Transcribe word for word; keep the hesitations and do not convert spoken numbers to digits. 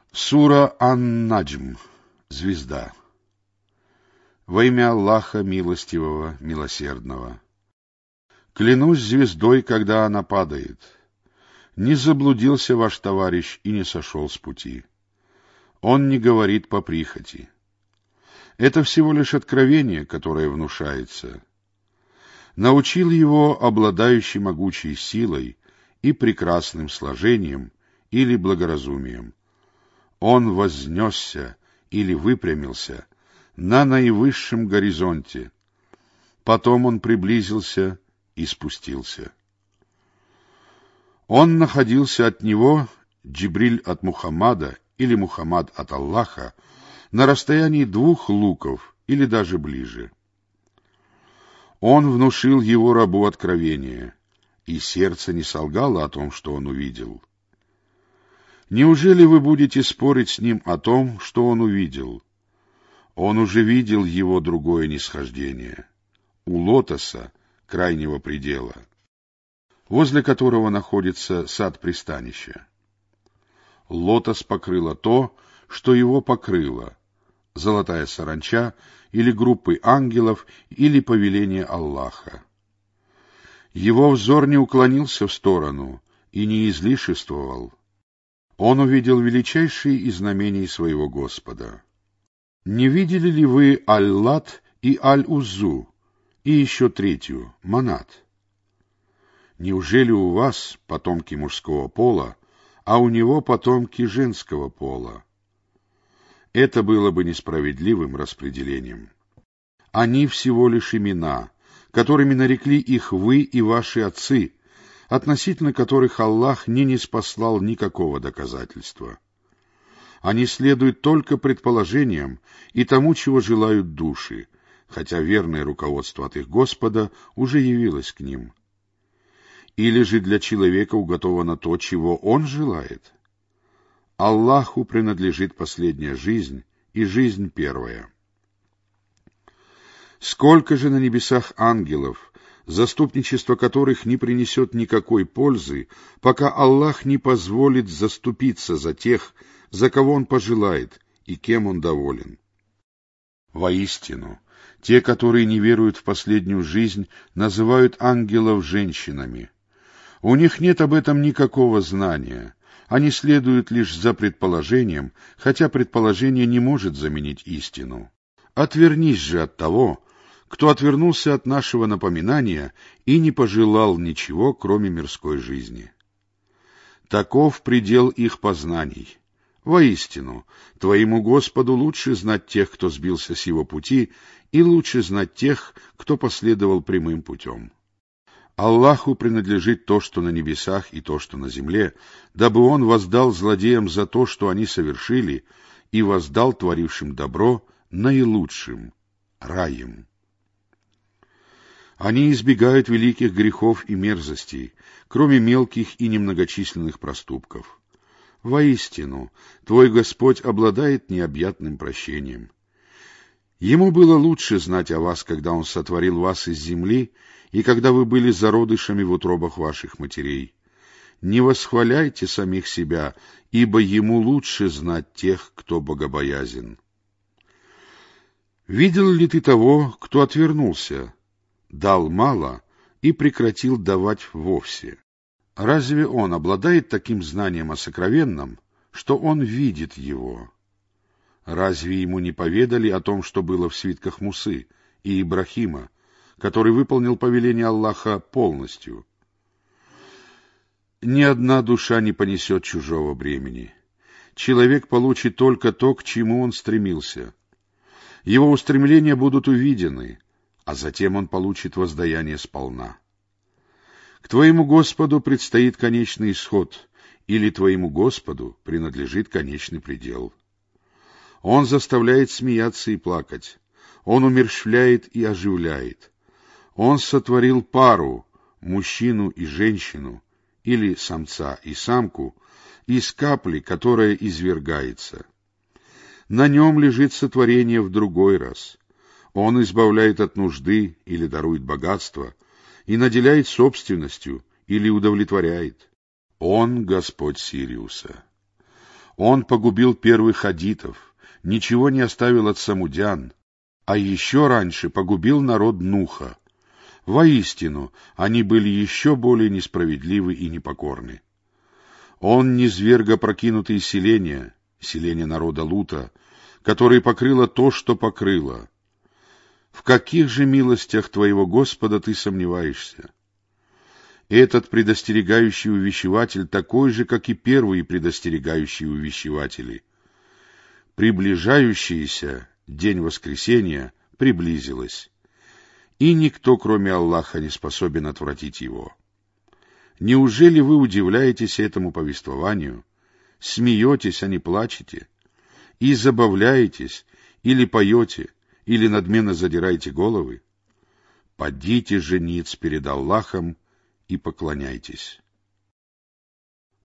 Сура Ан-Наджм. Звезда. Во имя Аллаха Милостивого, Милосердного. Клянусь звездой, когда она падает. Не заблудился ваш товарищ и не сошел с пути. Он не говорит по прихоти. Это всего лишь откровение, которое внушается. Научил его обладающий могучей силой и прекрасным сложением или благоразумием. Он вознесся или выпрямился на наивысшем горизонте. Потом он приблизился и спустился. Он находился от него, Джибриль от Мухаммада или Мухаммад от Аллаха, на расстоянии двух луков или даже ближе. Он внушил его рабу откровение, и сердце не солгало о том, что он увидел. Неужели вы будете спорить с ним о том, что он увидел? Он уже видел его другое нисхождение, у лотоса, крайнего предела, возле которого находится сад пристанища. Лотос покрыло то, что его покрыло, золотая саранча или группы ангелов или повеление Аллаха. Его взор не уклонился в сторону и не излишествовал. Он увидел величайшие из знамений своего Господа. Не видели ли вы Аль-Лат и Аль-Уззу, и еще третью, Манат? Неужели у вас потомки мужского пола, а у него потомки женского пола? Это было бы несправедливым распределением. Они всего лишь имена, которыми нарекли их вы и ваши отцы, относительно которых Аллах не ниспослал никакого доказательства. Они следуют только предположениям и тому, чего желают души, хотя верное руководство от их Господа уже явилось к ним. Или же для человека уготовано то, чего он желает? Аллаху принадлежит последняя жизнь и жизнь первая. Сколько же на небесах ангелов, заступничество которых не принесет никакой пользы, пока Аллах не позволит заступиться за тех, за кого Он пожелает и кем Он доволен. Воистину, те, которые не веруют в последнюю жизнь, называют ангелов женщинами. У них нет об этом никакого знания. Они следуют лишь за предположением, хотя предположение не может заменить истину. Отвернись же от того, кто отвернулся от нашего напоминания и не пожелал ничего, кроме мирской жизни. Таков предел их познаний. Воистину, твоему Господу лучше знать тех, кто сбился с его пути, и лучше знать тех, кто последовал прямым путем. Аллаху принадлежит то, что на небесах, и то, что на земле, дабы Он воздал злодеям за то, что они совершили, и воздал творившим добро наилучшим раем. Они избегают великих грехов и мерзостей, кроме мелких и немногочисленных проступков. Воистину, твой Господь обладает необъятным прощением. Ему было лучше знать о вас, когда Он сотворил вас из земли, и когда вы были зародышами в утробах ваших матерей. Не восхваляйте самих себя, ибо Ему лучше знать тех, кто богобоязен. Видел ли ты того, кто отвернулся, дал мало и прекратил давать вовсе? Разве он обладает таким знанием о сокровенном, что он видит его? Разве ему не поведали о том, что было в свитках Мусы и Ибрахима, который выполнил повеление Аллаха полностью? Ни одна душа не понесет чужого бремени. Человек получит только то, к чему он стремился. Его устремления будут увидены, а затем он получит воздаяние сполна. К твоему Господу предстоит конечный исход, или твоему Господу принадлежит конечный предел. Он заставляет смеяться и плакать, Он умерщвляет и оживляет. Он сотворил пару, мужчину и женщину, или самца и самку, из капли, которая извергается. На нем лежит сотворение в другой раз. Он избавляет от нужды или дарует богатство, и наделяет собственностью или удовлетворяет. Он Господь Сириуса. Он погубил первых хадитов, ничего не оставил от самудян, а еще раньше погубил народ Нуха. Воистину, они были еще более несправедливы и непокорны. Он низвергл опрокинутые селения, селения народа Лута, которые покрыло то, что покрыло. В каких же милостях твоего Господа ты сомневаешься? Этот предостерегающий увещеватель такой же, как и первые предостерегающие увещеватели. Приближающийся день воскресения приблизилось, и никто, кроме Аллаха, не способен отвратить его. Неужели вы удивляетесь этому повествованию, смеетесь, а не плачете, и забавляетесь, или поете, или надменно задираете головы? Падите же ниц перед Аллахом и поклоняйтесь.